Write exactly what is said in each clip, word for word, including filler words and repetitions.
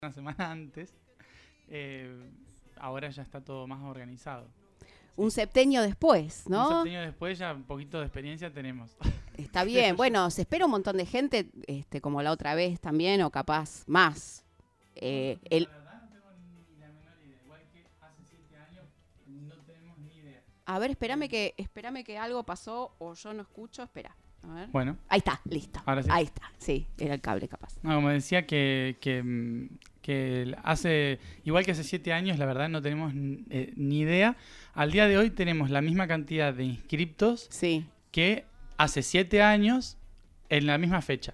una semana antes. Eh, ahora ya está todo más organizado. Un septenio después, ¿no? Un septenio después ya un poquito de experiencia tenemos. Está bien. Bueno, se espera un montón de gente, este, como la otra vez también, o capaz más. Eh, el... La verdad no tengo ni la menor idea. Igual que hace siete años no tenemos ni idea. A ver, espérame que, espérame que algo pasó o yo no escucho. Espera. A ver. Bueno. Ahí está, listo. Ahora sí. Ahí está, sí, era el cable capaz. No, como decía que, que, que hace, igual que hace siete años, la verdad no tenemos eh, ni idea. Al día de hoy tenemos la misma cantidad de inscriptos Sí. que hace siete años en la misma fecha.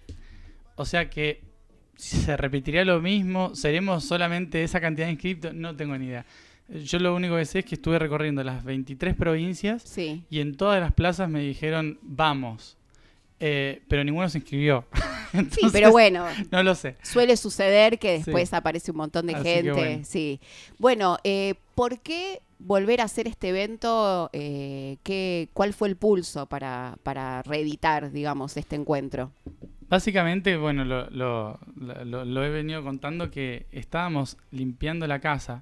O sea que se repetiría lo mismo, seremos solamente esa cantidad de inscriptos, no tengo ni idea. Yo lo único que sé es que estuve recorriendo las veintitrés provincias Sí. y en todas las plazas me dijeron vamos, eh, pero ninguno se inscribió. Entonces, Sí, pero bueno, no lo sé. suele suceder que después Sí. aparece un montón de Así gente. que bueno. Sí. Bueno, eh, ¿por qué volver a hacer este evento? Eh, ¿qué, ¿Cuál fue el pulso para, para reeditar, digamos, este encuentro? Básicamente, bueno, lo, lo, lo, lo he venido contando que estábamos limpiando la casa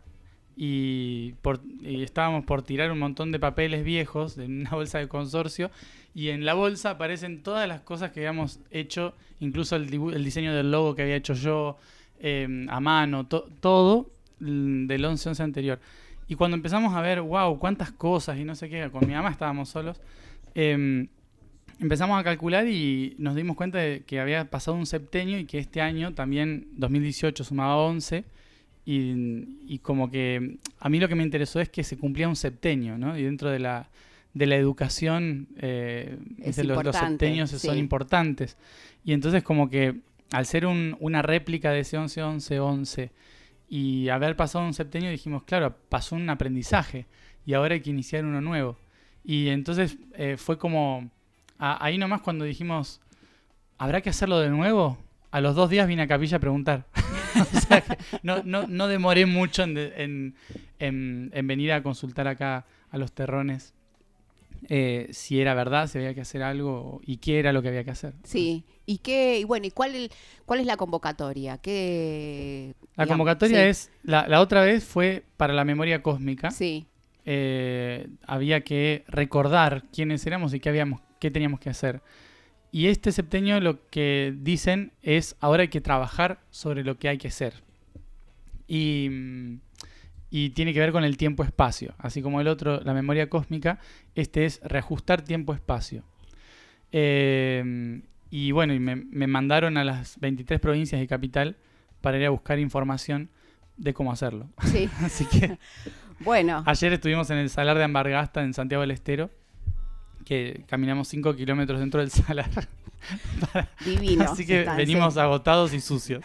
y, por, y estábamos por tirar un montón de papeles viejos en una bolsa de consorcio y en la bolsa aparecen todas las cosas que habíamos hecho, incluso el, dibu- el diseño del logo que había hecho yo eh, a mano, to- todo mm, del once once anterior. Y cuando empezamos a ver, wow, cuántas cosas y no sé qué, con mi mamá estábamos solos, eh, empezamos a calcular y nos dimos cuenta de que había pasado un septenio y que este año también, dos mil dieciocho, sumaba once. Y, y como que a mí lo que me interesó es que se cumplía un septenio, ¿no? Y dentro de la, de la educación, eh, Es los, los importante, septenios sí. son importantes. Y entonces como que al ser un, una réplica de ese once once once y haber pasado un septenio dijimos, claro, pasó un aprendizaje y ahora hay que iniciar uno nuevo. Y entonces eh, fue como... A, ahí nomás cuando dijimos, ¿habrá que hacerlo de nuevo? A los dos días vine a Capilla a preguntar. O sea que no, no, no demoré mucho en, de, en, en, en venir a consultar acá a los terrones eh, si era verdad, si había que hacer algo y qué era lo que había que hacer. Sí. ¿Y qué? Y bueno, ¿y cuál, el, cuál es la convocatoria? ¿Qué, La digamos, convocatoria sí. es, la, la otra vez fue para la memoria cósmica. Sí. Eh, había que recordar quiénes éramos y qué, habíamos, qué teníamos que hacer. Y este septenio lo que dicen es ahora hay que trabajar sobre lo que hay que hacer. Y, y tiene que ver con el tiempo-espacio. Así como el otro, la memoria cósmica, este es reajustar tiempo-espacio. Eh, y bueno, y me, me mandaron a las veintitrés provincias y capital para ir a buscar información de cómo hacerlo. Sí. Así que Bueno. ayer estuvimos en el Salar de Ambargasta en Santiago del Estero, que caminamos cinco kilómetros dentro del salar. Para... Divino. Así que Están, venimos sí. agotados y sucios.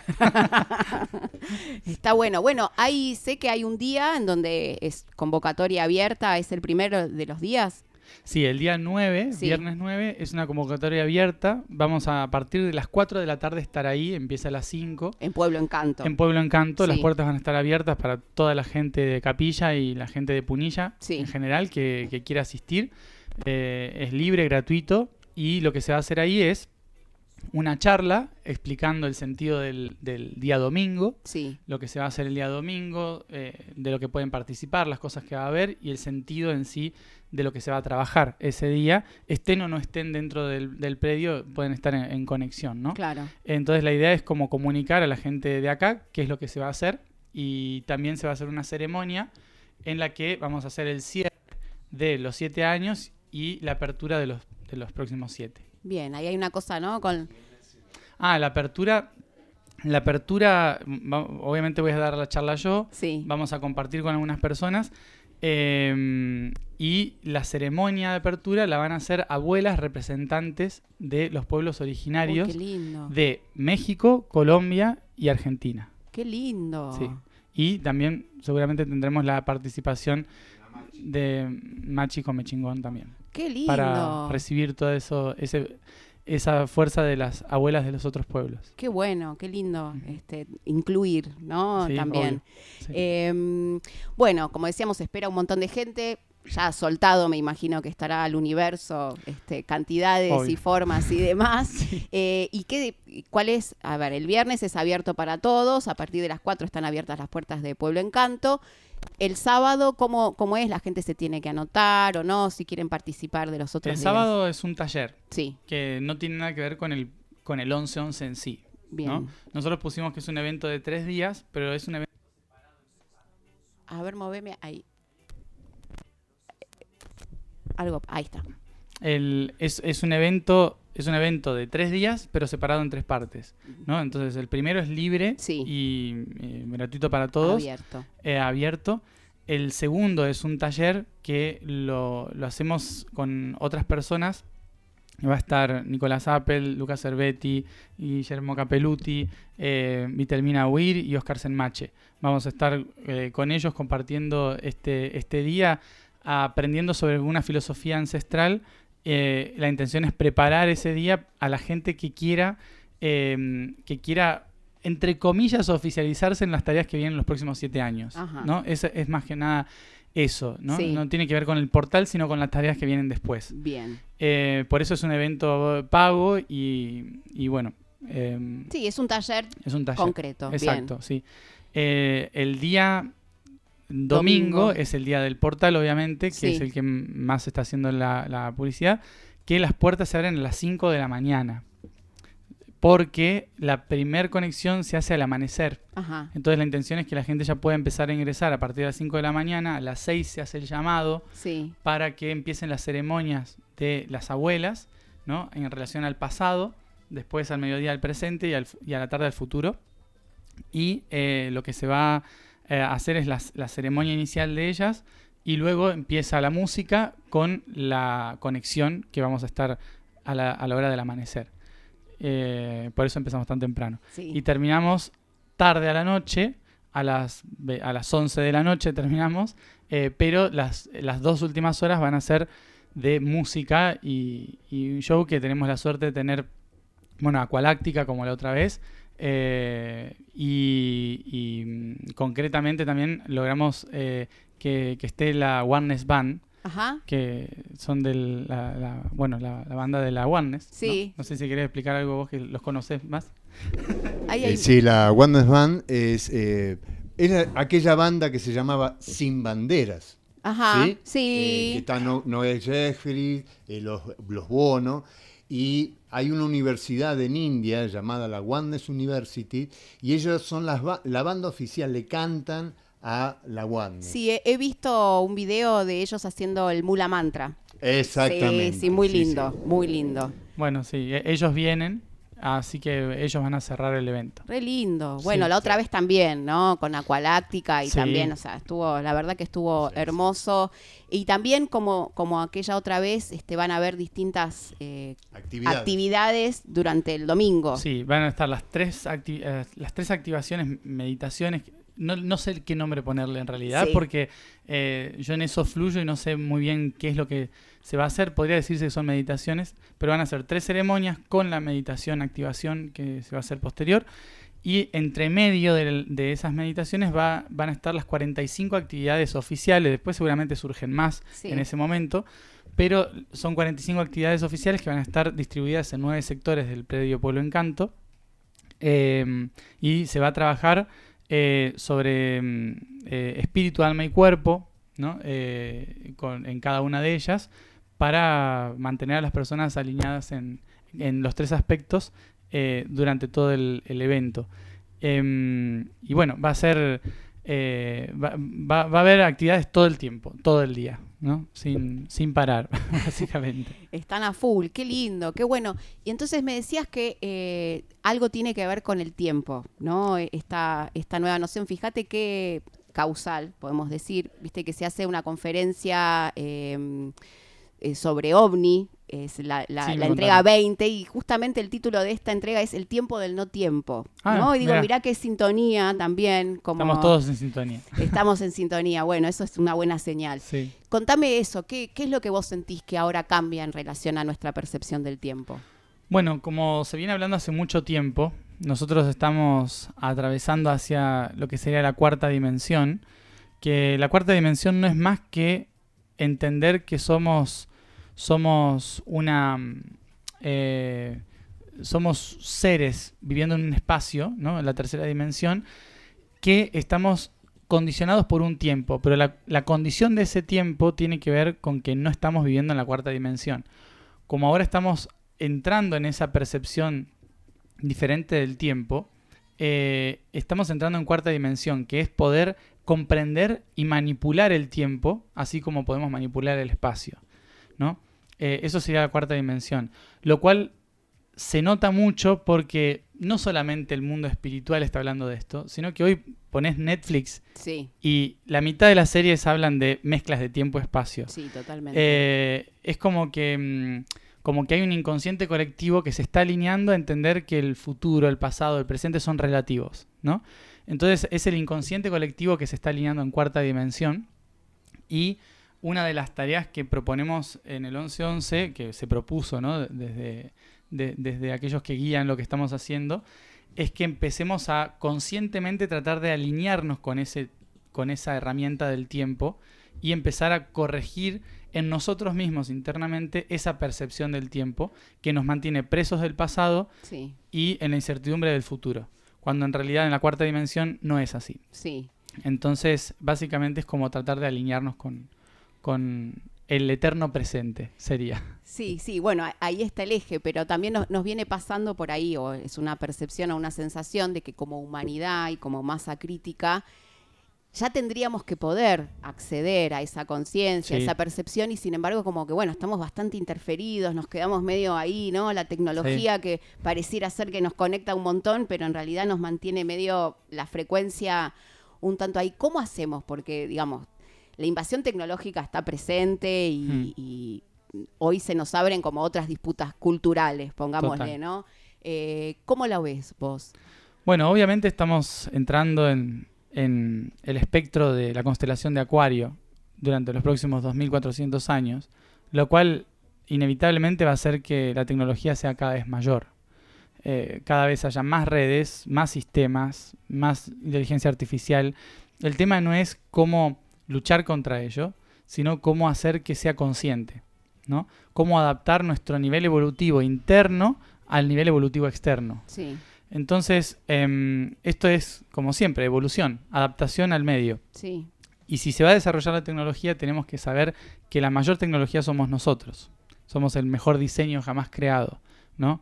Está bueno. Bueno, ahí sé que hay un día en donde es convocatoria abierta, es el primero de los días. Sí, el día nueve, Sí. viernes nueve, es una convocatoria abierta. Vamos a, a partir de las cuatro de la tarde estar ahí, empieza a las cinco. En Pueblo Encanto. En Pueblo Encanto, Sí. las puertas van a estar abiertas para toda la gente de Capilla y la gente de Punilla Sí. en general que, que quiera asistir. Eh, es libre, gratuito, y lo que se va a hacer ahí es una charla explicando el sentido del, del día domingo, Sí. lo que se va a hacer el día domingo, eh, de lo que pueden participar, las cosas que va a haber y el sentido en sí de lo que se va a trabajar ese día, estén o no estén dentro del, del predio, pueden estar en, en conexión, ¿no? Claro. Entonces la idea es como comunicar a la gente de acá qué es lo que se va a hacer y también se va a hacer una ceremonia en la que vamos a hacer el cierre de los siete años y la apertura de los, de los próximos siete. Bien, ahí hay una cosa, ¿no? Con... Ah, la apertura, la apertura, va- obviamente voy a dar la charla yo, Sí. vamos a compartir con algunas personas eh, y la ceremonia de apertura la van a hacer abuelas representantes de los pueblos originarios Uy, qué lindo. de México, Colombia y Argentina. Qué lindo. Sí. Y también seguramente tendremos la participación de Machi Comechingón también. Qué lindo. Para recibir todo eso, ese, esa fuerza de las abuelas de los otros pueblos. Qué bueno, qué lindo este, incluir, ¿no? Sí, También. obvio. Sí. Eh, bueno, como decíamos, espera un montón de gente. ya soltado, me imagino que estará al universo, este, cantidades Obvio. y formas y demás. Sí. Eh, ¿Y qué, cuál es? A ver, el viernes es abierto para todos, a partir de las cuatro están abiertas las puertas de Pueblo Encanto. El sábado, ¿cómo, cómo es? ¿La gente se tiene que anotar o no? Si quieren participar de los otros El días. sábado es un taller Sí, que no tiene nada que ver con el, con el once once en sí. bien. ¿No? Nosotros pusimos que es un evento de tres días, pero es un evento... A ver, moveme ahí. Algo, ahí está. El, es, es un evento es un evento de tres días, pero separado en tres partes, ¿no? Entonces el primero es libre Sí. y eh, gratuito para todos, Abierto. eh, abierto. El segundo es un taller que lo, lo hacemos con otras personas. Va a estar Nicolás Appel, Lucas Cervetti, Guillermo Capelluti, eh, Vitelmina Huir y Oscar Senmache. Vamos a estar eh, con ellos compartiendo este, este día, aprendiendo sobre una filosofía ancestral. Eh, la intención es preparar ese día a la gente que quiera, eh, que quiera, entre comillas, oficializarse en las tareas que vienen en los próximos siete años. Ajá. ¿No? Es, es más que nada eso, ¿no? Sí. No tiene que ver con el portal, sino con las tareas que vienen después. Bien. Eh, por eso es un evento pago y, y bueno, eh, Sí, es un taller es un taller. concreto. Exacto, Bien. sí. Eh, el día domingo, Domingo. es el día del portal, obviamente, que Sí. es el que m- más está haciendo la, la publicidad, que las puertas se abren a las cinco de la mañana, porque la primer conexión se hace al amanecer. Ajá. Entonces la intención es que la gente ya pueda empezar a ingresar a partir de las cinco de la mañana, a las seis se hace el llamado Sí. para que empiecen las ceremonias de las abuelas, ¿no? En relación al pasado, después al mediodía al presente y, al fu- y a la tarde al futuro. Y eh, lo que se va eh, a hacer es la, la ceremonia inicial de ellas y luego empieza la música con la conexión que vamos a estar a la, a la hora del amanecer. Eh, por eso empezamos tan temprano. Sí. Y terminamos tarde a la noche, a las, ve- a las once de la noche terminamos, eh, pero las, las dos últimas horas van a ser de música y, y un show que tenemos la suerte de tener, bueno, Aqualáctica como la otra vez, eh, y, y, mm, concretamente también logramos eh, que, que esté la Oneness Band, Ajá. que son de la, la- bueno, la, la banda de la Oneness. Sí. ¿no? No sé si querés explicar algo vos que los conocés más. Ahí Eh, hay... sí, la Oneness Band es eh, era aquella banda que se llamaba Sin Banderas. Ajá. ¿Sí? Sí. Eh, que está no, Noel Jeffrey, eh, los, los Bono, y hay una universidad en India llamada la Oneness University, y ellos son las ba- la banda oficial, le cantan a la Oneness. Sí, he, he visto un video de ellos haciendo el Mula Mantra. Exactamente. Sí, sí, muy sí, lindo, sí. muy lindo. Bueno, sí, e- ellos vienen, así que ellos van a cerrar el evento. Re lindo. Bueno, Sí. la otra vez también, ¿no? Con Aqualáctica y Sí. también, o sea, estuvo, la verdad que estuvo Sí, sí. hermoso. Y también como, como aquella otra vez, este, van a haber distintas eh, Actividades. actividades durante el domingo. Sí, van a estar las tres, acti- eh, las tres activaciones, meditaciones. No, no sé qué nombre ponerle en realidad, Sí. porque eh, yo en eso fluyo y no sé muy bien qué es lo que se va a hacer. Podría decirse que son meditaciones, pero van a ser tres ceremonias con la meditación, activación que se va a hacer posterior. Y entre medio de, de esas meditaciones va, van a estar las cuarenta y cinco actividades oficiales. Después seguramente surgen más Sí. en ese momento. Pero son cuarenta y cinco actividades oficiales que van a estar distribuidas en nueve sectores del predio Pueblo Encanto. Eh, y se va a trabajar eh, sobre mm, eh, espíritu, alma y cuerpo, ¿no? Eh, con, en cada una de ellas, para mantener a las personas alineadas en, en los tres aspectos eh, durante todo el, el evento. Eh, y bueno, va a ser... eh, va, va, va a haber actividades todo el tiempo, todo el día, ¿no? Sin, sin parar, básicamente. Están a full, qué lindo, qué bueno. Y entonces me decías que eh, algo tiene que ver con el tiempo, ¿no? Esta, esta nueva noción, fíjate qué causal, podemos decir, viste que se hace una conferencia eh, eh, sobre OVNI, es la, la, Sí, me la entrega contaron. veinte, y justamente el título de esta entrega es El tiempo del no tiempo, Ah, ¿no? Y digo, mirá. mirá qué sintonía también, como Estamos todos en sintonía. estamos en sintonía, bueno, eso es una buena señal. Sí. Contame eso, ¿qué, ¿qué es lo que vos sentís que ahora cambia en relación a nuestra percepción del tiempo? Bueno, como se viene hablando hace mucho tiempo, nosotros estamos atravesando hacia lo que sería la cuarta dimensión, que la cuarta dimensión no es más que entender que somos, somos una... Eh, somos seres viviendo en un espacio, ¿no? En la tercera dimensión, que estamos condicionados por un tiempo, pero la, la condición de ese tiempo tiene que ver con que no estamos viviendo en la cuarta dimensión. Como ahora estamos entrando en esa percepción diferente del tiempo, eh, estamos entrando en cuarta dimensión, que es poder comprender y manipular el tiempo, así como podemos manipular el espacio, ¿no? Eh, eso sería la cuarta dimensión, lo cual se nota mucho porque no solamente el mundo espiritual está hablando de esto, sino que hoy pones Netflix sí. y la mitad de las series hablan de mezclas de tiempo-espacio. Sí, totalmente. Eh, es como que, como que hay un inconsciente colectivo que se está alineando a entender que el futuro, el pasado, el presente son relativos, ¿no? Entonces es el inconsciente colectivo que se está alineando en cuarta dimensión, y una de las tareas que proponemos en el once once, que se propuso, ¿no? desde... De, desde aquellos que guían lo que estamos haciendo, es que empecemos a conscientemente tratar de alinearnos con, ese, con esa herramienta del tiempo y empezar a corregir en nosotros mismos internamente esa percepción del tiempo que nos mantiene presos del pasado sí. y en la incertidumbre del futuro, cuando en realidad en la cuarta dimensión no es así. Sí. Entonces, básicamente es como tratar de alinearnos con... con el eterno presente sería. Sí, sí, bueno, ahí está el eje, pero también nos, nos viene pasando por ahí, o es una percepción o una sensación de que como humanidad y como masa crítica ya tendríamos que poder acceder a esa conciencia, sí. a esa percepción, y sin embargo como que, bueno, estamos bastante interferidos, nos quedamos medio ahí, ¿no? La tecnología sí. que pareciera ser que nos conecta un montón, pero en realidad nos mantiene medio la frecuencia un tanto ahí. ¿Cómo hacemos? Porque, digamos, la invasión tecnológica está presente y, hmm. y hoy se nos abren como otras disputas culturales, pongámosle, Total. ¿no? Eh, ¿Cómo la ves vos? Bueno, obviamente estamos entrando en, en el espectro de la constelación de Acuario durante los próximos dos mil cuatrocientos años, lo cual inevitablemente va a hacer que la tecnología sea cada vez mayor. Eh, cada vez haya más redes, más sistemas, más inteligencia artificial. El tema no es cómo luchar contra ello, sino cómo hacer que sea consciente, ¿no? Cómo adaptar nuestro nivel evolutivo interno al nivel evolutivo externo. Sí. Entonces, eh, esto es, como siempre, evolución, adaptación al medio. Sí. Y si se va a desarrollar la tecnología, tenemos que saber que la mayor tecnología somos nosotros. Somos el mejor diseño jamás creado, ¿no?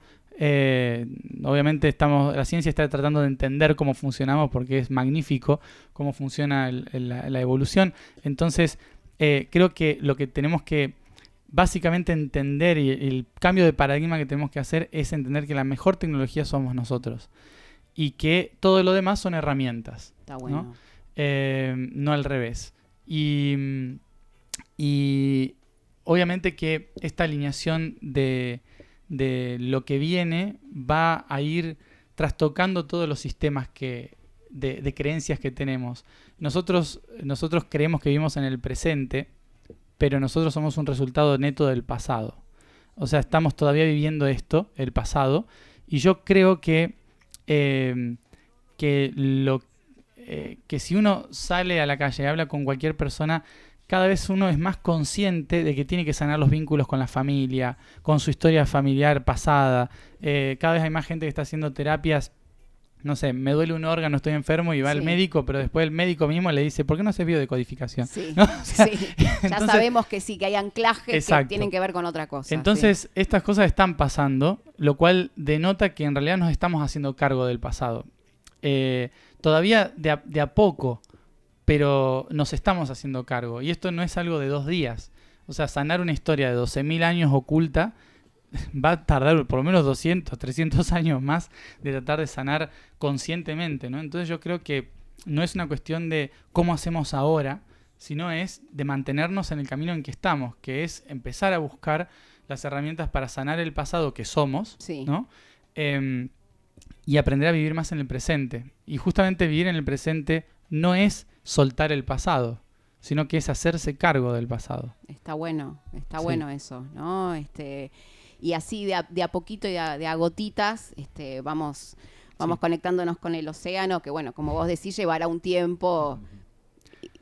Eh, obviamente estamos, la ciencia está tratando de entender cómo funcionamos porque es magnífico cómo funciona el, el, la, la evolución. Entonces eh, creo que lo que tenemos que básicamente entender y el cambio de paradigma que tenemos que hacer es entender que la mejor tecnología somos nosotros y que todo lo demás son herramientas. Está bueno. ¿no? Eh, no al revés. Y, y obviamente que esta alineación de de lo que viene va a ir trastocando todos los sistemas que, de, de creencias que tenemos. Nosotros, nosotros creemos que vivimos en el presente, pero nosotros somos un resultado neto del pasado. O sea, estamos todavía viviendo esto, el pasado, y yo creo que, eh, que, lo, eh, que si uno sale a la calle y habla con cualquier persona, cada vez uno es más consciente de que tiene que sanar los vínculos con la familia, con su historia familiar pasada. Eh, cada vez hay más gente que está haciendo terapias. No sé, me duele un órgano, estoy enfermo y va sí. al médico, pero después el médico mismo le dice, ¿por qué no haces biodecodificación? Sí, ¿no? O sea, sí. Ya entonces, sabemos que sí, que hay anclajes exacto. que tienen que ver con otra cosa. Entonces, sí. estas cosas están pasando, lo cual denota que en realidad nos estamos haciendo cargo del pasado. Eh, todavía de a, de a poco, pero nos estamos haciendo cargo. Y esto no es algo de dos días. O sea, sanar una historia de doce mil años oculta va a tardar por lo menos doscientos, trescientos años más de tratar de sanar conscientemente, ¿no? Entonces yo creo que no es una cuestión de cómo hacemos ahora, sino es de mantenernos en el camino en que estamos, que es empezar a buscar las herramientas para sanar el pasado que somos, sí. ¿no? Eh, y aprender a vivir más en el presente. Y justamente vivir en el presente no es soltar el pasado, sino que es hacerse cargo del pasado. Está bueno, está sí. bueno eso, ¿no? Este, y así de a, de a poquito y de a, de a gotitas este, vamos, vamos sí. conectándonos con el océano, que bueno, como vos decís, llevará un tiempo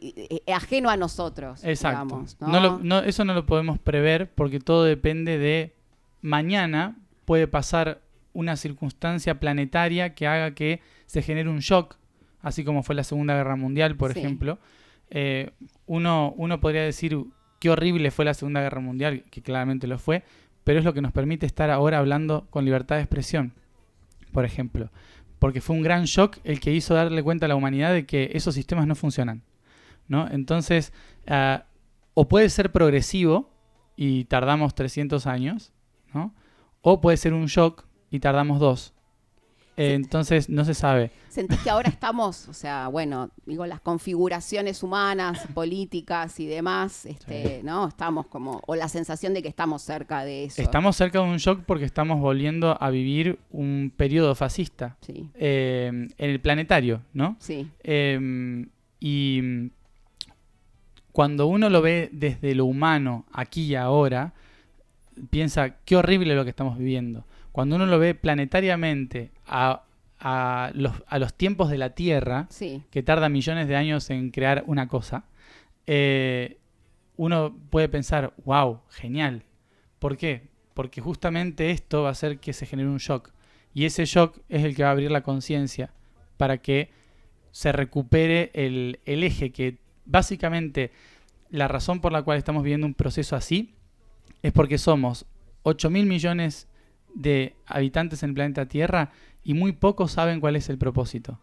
eh, ajeno a nosotros. Exacto. Digamos, ¿no? No lo- no, eso no lo podemos prever porque todo depende de mañana puede pasar una circunstancia planetaria que haga que se genere un shock, así como fue la Segunda Guerra Mundial, por Sí. ejemplo. Eh, uno, uno podría decir qué horrible fue la Segunda Guerra Mundial, que claramente lo fue, pero es lo que nos permite estar ahora hablando con libertad de expresión, por ejemplo. Porque fue un gran shock el que hizo darle cuenta a la humanidad de que esos sistemas no funcionan, ¿no? Entonces, uh, o puede ser progresivo y tardamos trescientos años, ¿no? O puede ser un shock y tardamos dos. Eh, Sí. Entonces, no se sabe. Sentís que ahora estamos, o sea, bueno, digo, las configuraciones humanas, políticas y demás, este, Sí. ¿no? Estamos como, o la sensación de que estamos cerca de eso. Estamos cerca de un shock porque estamos volviendo a vivir un periodo fascista Sí, eh, en el planetario, ¿no? sí, Eh, y cuando uno lo ve desde lo humano, aquí y ahora, piensa, qué horrible lo que estamos viviendo. Cuando uno lo ve planetariamente a, a, los, a los tiempos de la Tierra, sí, que tarda millones de años en crear una cosa, eh, uno puede pensar, wow, genial. ¿Por qué? Porque justamente esto va a hacer que se genere un shock. Y ese shock es el que va a abrir la conciencia para que se recupere el, el eje que básicamente la razón por la cual estamos viviendo un proceso así es porque somos ocho mil millones de habitantes en el planeta Tierra y muy pocos saben cuál es el propósito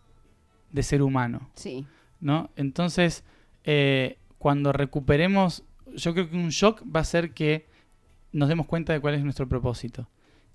de ser humano, sí. ¿no? Entonces, eh, cuando recuperemos, yo creo que un shock va a ser que nos demos cuenta de cuál es nuestro propósito.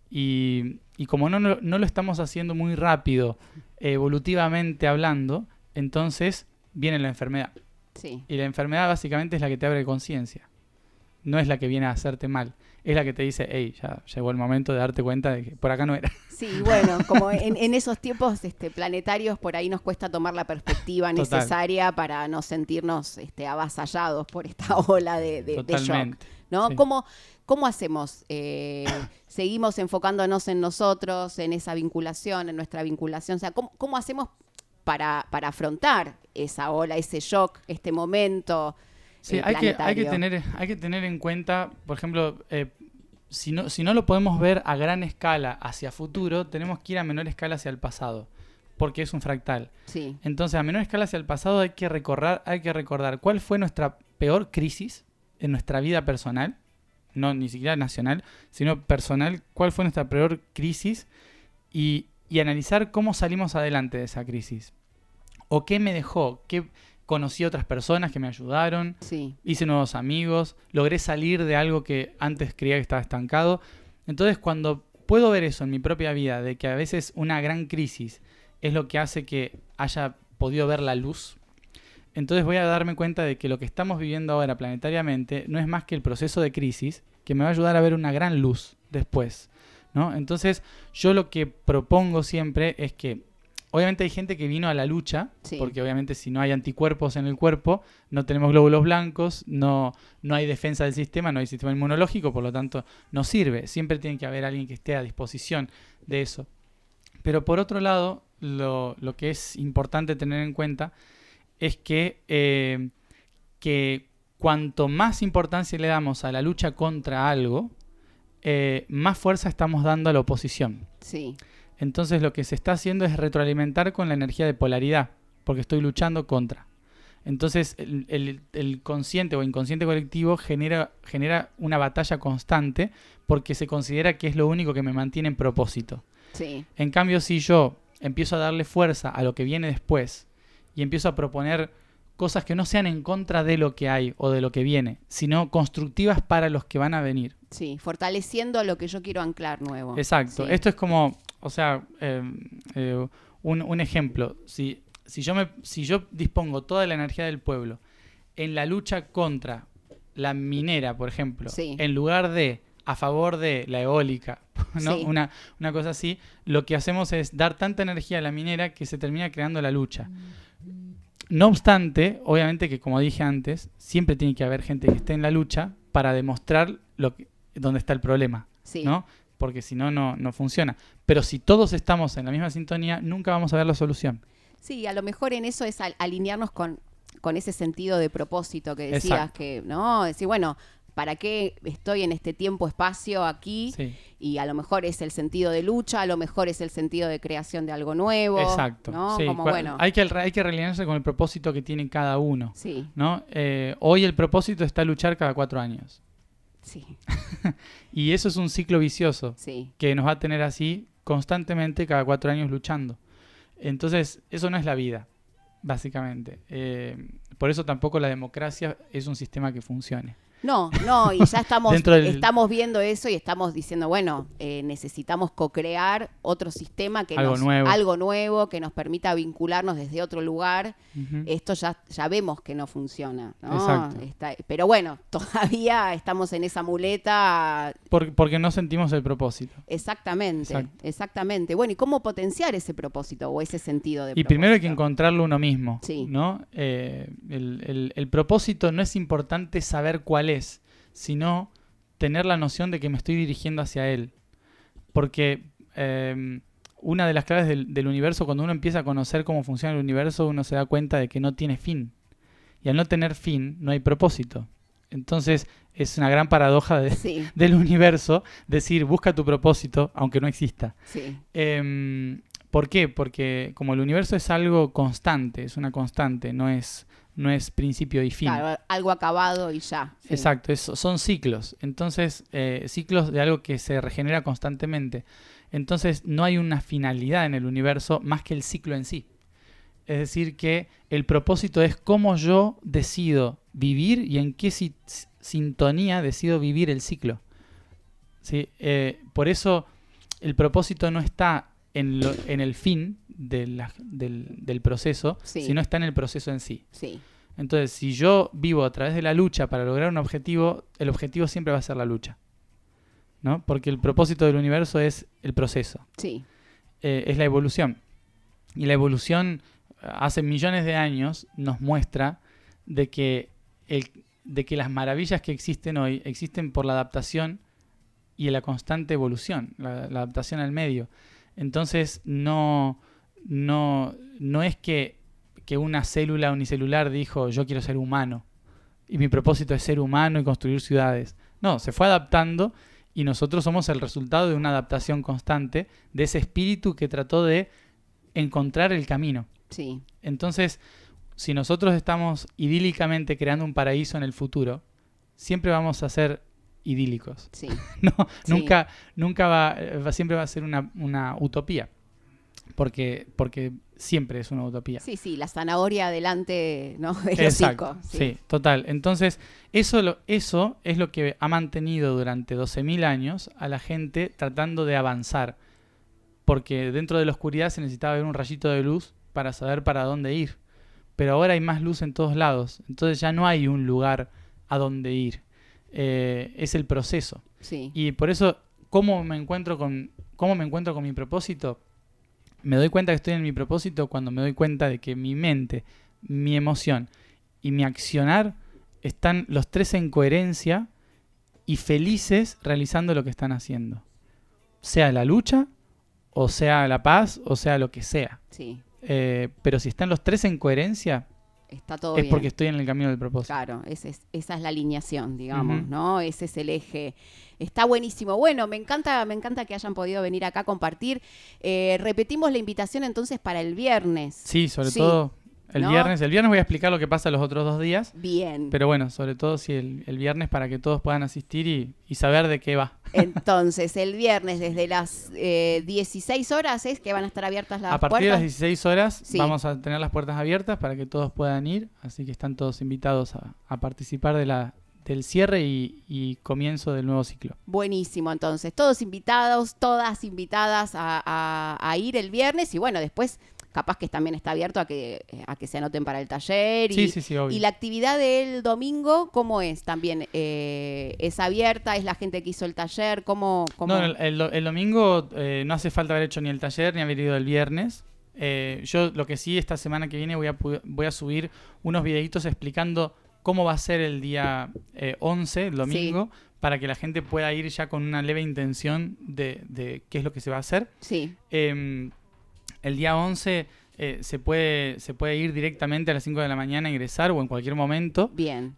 Y, y como no, no, no lo estamos haciendo muy rápido, evolutivamente hablando, entonces viene la enfermedad. Sí. Y la enfermedad básicamente es la que te abre conciencia. No es la que viene a hacerte mal. Es la que te dice, hey, ya llegó el momento de darte cuenta de que por acá no era. Sí, bueno, como en, en esos tiempos este, planetarios, por ahí nos cuesta tomar la perspectiva Total. necesaria para no sentirnos este, avasallados por esta ola de, de, de shock. Totalmente. ¿No? Sí. ¿Cómo, cómo hacemos? Eh, ¿Seguimos enfocándonos en nosotros, en esa vinculación, en nuestra vinculación? O sea, ¿cómo, cómo hacemos para, para afrontar esa ola, ese shock, este momento Sí, eh, hay que, hay, que planetario? tener, hay que tener en cuenta, por ejemplo, eh, si, no, si no lo podemos ver a gran escala hacia futuro, tenemos que ir a menor escala hacia el pasado, porque es un fractal. Sí, Entonces, a menor escala hacia el pasado hay que recordar, hay que recordar cuál fue nuestra peor crisis en nuestra vida personal, no ni siquiera nacional, sino personal, cuál fue nuestra peor crisis y, y analizar cómo salimos adelante de esa crisis. O qué me dejó, qué conocí a otras personas que me ayudaron, sí, hice nuevos amigos, logré salir de algo que antes creía que estaba estancado. Entonces, cuando puedo ver eso en mi propia vida, de que a veces una gran crisis es lo que hace que haya podido ver la luz, entonces voy a darme cuenta de que lo que estamos viviendo ahora planetariamente no es más que el proceso de crisis que me va a ayudar a ver una gran luz después, ¿no? Entonces, yo lo que propongo siempre es que obviamente hay gente que vino a la lucha, sí. porque obviamente si no hay anticuerpos en el cuerpo, no tenemos glóbulos blancos, no, no hay defensa del sistema, no hay sistema inmunológico, por lo tanto no sirve. Siempre tiene que haber alguien que esté a disposición de eso. Pero por otro lado, lo, lo que es importante tener en cuenta es que, eh, que cuanto más importancia le damos a la lucha contra algo, eh, más fuerza estamos dando a la oposición. Sí, Entonces lo que se está haciendo es retroalimentar con la energía de polaridad, porque estoy luchando contra. Entonces el, el, el consciente o inconsciente colectivo genera, genera una batalla constante porque se considera que es lo único que me mantiene en propósito. sí, En cambio, si yo empiezo a darle fuerza a lo que viene después y empiezo a proponer cosas que no sean en contra de lo que hay o de lo que viene, sino constructivas para los que van a venir. sí, fortaleciendo lo que yo quiero anclar nuevo. Exacto. Sí. Esto es como, o sea, eh, eh, un, un ejemplo. Si, si, yo me, si yo dispongo toda la energía del pueblo en la lucha contra la minera, por ejemplo, Sí. en lugar de a favor de la eólica, ¿no? Sí. Una, una cosa así, lo que hacemos es dar tanta energía a la minera que se termina creando la lucha. No obstante, obviamente que como dije antes, siempre tiene que haber gente que esté en la lucha para demostrar lo que, dónde está el problema, Sí. ¿no? Porque si no, no, no funciona. Pero si todos estamos en la misma sintonía, nunca vamos a ver la solución. Sí, a lo mejor en eso es al- alinearnos con, con ese sentido de propósito que decías, Exacto. que, ¿no? Decir, bueno, ¿para qué estoy en este tiempo-espacio aquí? Sí. Y a lo mejor es el sentido de lucha, a lo mejor es el sentido de creación de algo nuevo. Exacto. ¿No? Sí. Como Cua- bueno. Hay que, hay que alinearse con el propósito que tiene cada uno. Sí, ¿No? Eh, hoy el propósito está luchar cada cuatro años. sí, Y eso es un ciclo vicioso sí. que nos va a tener así constantemente cada cuatro años luchando. Entonces, eso no es la vida, básicamente. Eh, por eso tampoco la democracia es un sistema que funcione. No, no, y ya estamos, Dentro del- estamos viendo eso y estamos diciendo, bueno, eh, necesitamos co-crear otro sistema que Algo nos, nuevo. algo nuevo que nos permita vincularnos desde otro lugar. Ujú. Esto ya, ya vemos que no funciona, ¿no? Exacto. Está- pero bueno, todavía estamos en esa muleta. Por- porque no sentimos el propósito. Exactamente, Exacto. exactamente. Bueno, ¿y cómo potenciar ese propósito o ese sentido de Y propósito? primero hay que encontrarlo uno mismo, Sí. ¿no? Eh, el, el- el propósito no es importante saber cuál es, sino tener la noción de que me estoy dirigiendo hacia él. Porque eh, una de las claves del, del universo, cuando uno empieza a conocer cómo funciona el universo, uno se da cuenta de que no tiene fin. Y al no tener fin, no hay propósito. Entonces, es una gran paradoja de- Sí, del universo decir, busca tu propósito, aunque no exista. sí, Em, ¿Por qué? Porque como el universo es algo constante, es una constante, no es, no es principio y fin. claro, algo acabado y ya. Sí. Exacto, es- son ciclos. Entonces, eh, ciclos de algo que se regenera constantemente. Entonces, no hay una finalidad en el universo más que el ciclo en sí. Es decir, que el propósito es cómo yo decido vivir y en qué si- sintonía decido vivir el ciclo. ¿Sí? Eh, por eso, el propósito no está en, lo- en el fin de la- del, del proceso, Sí. sino está en el proceso en sí. Sí, Entonces, si yo vivo a través de la lucha para lograr un objetivo, el objetivo siempre va a ser la lucha, ¿no? Porque el propósito del universo es el proceso, sí, eh, es la evolución. Y la evolución, hace millones de años, nos muestra de que, el, de que las maravillas que existen hoy existen por la adaptación y la constante evolución, la, la adaptación al medio. Entonces, no, no, no es que, que una célula unicelular dijo, yo quiero ser humano, y mi propósito es ser humano y construir ciudades. No, se fue adaptando y nosotros somos el resultado de una adaptación constante de ese espíritu que trató de encontrar el camino. sí, Entonces, si nosotros estamos idílicamente creando un paraíso en el futuro, siempre vamos a ser idílicos. sí. No, Sí. nunca, nunca va, va- siempre va a ser una, una utopía. Porque, porque siempre es una utopía. Sí, sí, la zanahoria adelante, ¿no? El Exacto, hocico, sí. total. Entonces, eso, lo, eso es lo que ha mantenido durante doce mil años a la gente tratando de avanzar. Porque dentro de la oscuridad se necesitaba ver un rayito de luz para saber para dónde ir. Pero ahora hay más luz en todos lados. Entonces ya no hay un lugar a dónde ir. Eh, es el proceso. Sí, Y por eso, ¿cómo me encuentro con, cómo me encuentro con mi propósito? Me doy cuenta que estoy en mi propósito cuando me doy cuenta de que mi mente, mi emoción y mi accionar están los tres en coherencia y felices realizando lo que están haciendo. Sea la lucha, o sea la paz, o sea lo que sea. sí, Eh, pero si están los tres en coherencia, está todo es bien. porque estoy en el camino del propósito. Claro, ese es- esa es la alineación, digamos, Ujú. ¿no? Ese es el eje. Está buenísimo. Bueno, me encanta, me encanta que hayan podido venir acá a compartir. Eh, repetimos la invitación entonces para el viernes. Sí, sobre Sí, todo el ¿no? viernes. El viernes voy a explicar lo que pasa los otros dos días. Bien. Pero bueno, sobre todo si el, el viernes para que todos puedan asistir y, y saber de qué va. Entonces, el viernes desde las eh, dieciséis horas es que van a estar abiertas las A partir de puertas. las dieciséis horas Sí. vamos a tener las puertas abiertas para que todos puedan ir. Así que están todos invitados a, a participar de la, del cierre y, y comienzo del nuevo ciclo. Buenísimo, entonces, todos invitados, todas invitadas a, a- a ir el viernes y bueno, después capaz que también está abierto a que, a que se anoten para el taller. Y, Sí, sí, sí, obvio. y la actividad del domingo, ¿cómo es? También eh, es abierta, es la gente que hizo el taller, ¿cómo? cómo? No, el, el- el domingo eh, no hace falta haber hecho ni el taller ni haber ido el viernes. Eh, yo lo que sí, esta semana que viene voy a, pu- voy a subir unos videitos explicando cómo va a ser el día eh, once, el domingo, para que la gente pueda ir ya con una leve intención de, de qué es lo que se va a hacer. Sí, Eh, el día once eh, se puede se puede ir directamente a las cinco de la mañana a ingresar o en cualquier momento. Bien.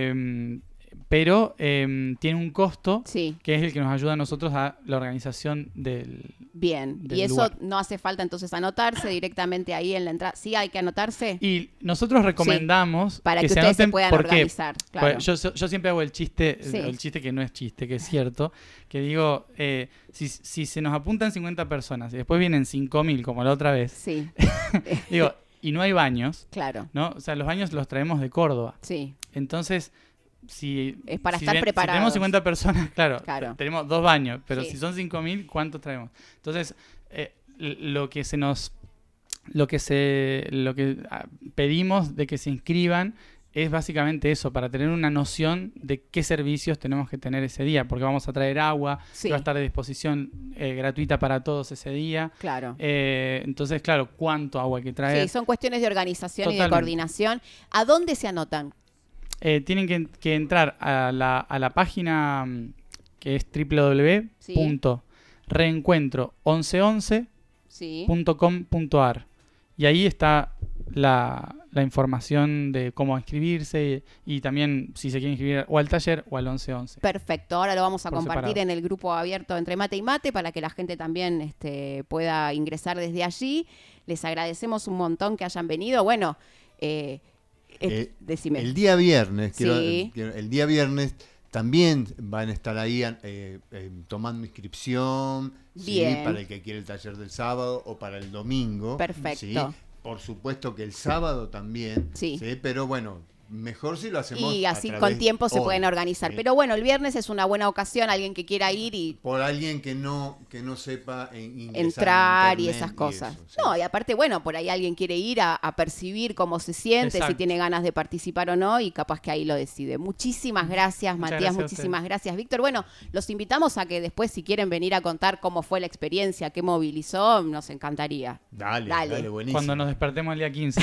Eh, pero eh, tiene un costo Sí. que es el que nos ayuda a nosotros a la organización del... Bien. del Y eso lugar. no hace falta entonces anotarse directamente ahí en la entrada. ¿Sí hay que anotarse? Y nosotros recomendamos Para que, se ustedes se anoten puedan porque organizar. Claro. Pues yo, yo siempre hago el chiste, Sí. el chiste que no es chiste, que es cierto, que digo, eh, si, si se nos apuntan cincuenta personas y después vienen cinco mil como la otra vez, Sí. digo, y no hay baños, Claro. ¿no? O sea, los baños los traemos de Córdoba. Sí. Entonces, si... Es para si estar ven- si preparados. tenemos cincuenta personas, claro, Claro. tenemos dos baños, pero Sí. si son cinco mil, ¿cuántos traemos? Entonces, eh, l- lo que se nos... Lo que se lo que ah, pedimos de que se inscriban es básicamente eso, para tener una noción de qué servicios tenemos que tener ese día, porque vamos a traer agua, Sí. que va a estar a disposición eh, gratuita para todos ese día. Claro. Eh, entonces, claro, ¿cuánto agua hay que traer? Sí, son cuestiones de organización y de Totalmente. coordinación. ¿A dónde se anotan? Eh, tienen que, que entrar a la, a la página mm, que es doble u doble u doble Sí. u punto reencuentro once once Sí. punto com punto a r y ahí está la, la información de cómo inscribirse y, y también si se quiere inscribir o al taller o al once once. Perfecto, ahora lo vamos a Por compartir separado. en el grupo abierto Entre Mate y Mate para que la gente también este, pueda ingresar desde allí. Les agradecemos un montón que hayan venido. Bueno, eh, eh, Eh, decime. El día viernes, quiero- Sí. quiero- el día viernes también van a estar ahí eh, eh, tomando inscripción, ¿sí? Bien. Para el que quiere el taller del sábado o para el domingo. Perfecto. ¿sí? Por supuesto que el sábado también, Sí. pero bueno, mejor si lo hacemos Y a así través con tiempo se hoy, pueden organizar. ¿sí? Pero bueno, el viernes es una buena ocasión, alguien que quiera ir y Por alguien que no que no sepa eh, ingresar en entrar y internet esas cosas. eso, ¿sí? No, y aparte, bueno, por ahí alguien quiere ir a, a percibir cómo se siente, si Exacto. tiene ganas de participar o no, y capaz que ahí lo decide. Muchísimas gracias, Muchas Matías, gracias a muchísimas gracias, Víctor. Bueno, los invitamos a que después, si quieren venir a contar cómo fue la experiencia, qué movilizó, nos encantaría. Dale, Dale. dale, buenísimo. Cuando nos despertemos el día quince.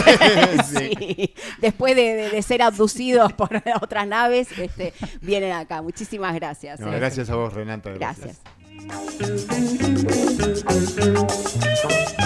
Sí. Sí. Después de, de- de ser abducidos por otras naves, este, vienen acá. Muchísimas gracias. No, eh. gracias a vos, Renata. Gracias. gracias.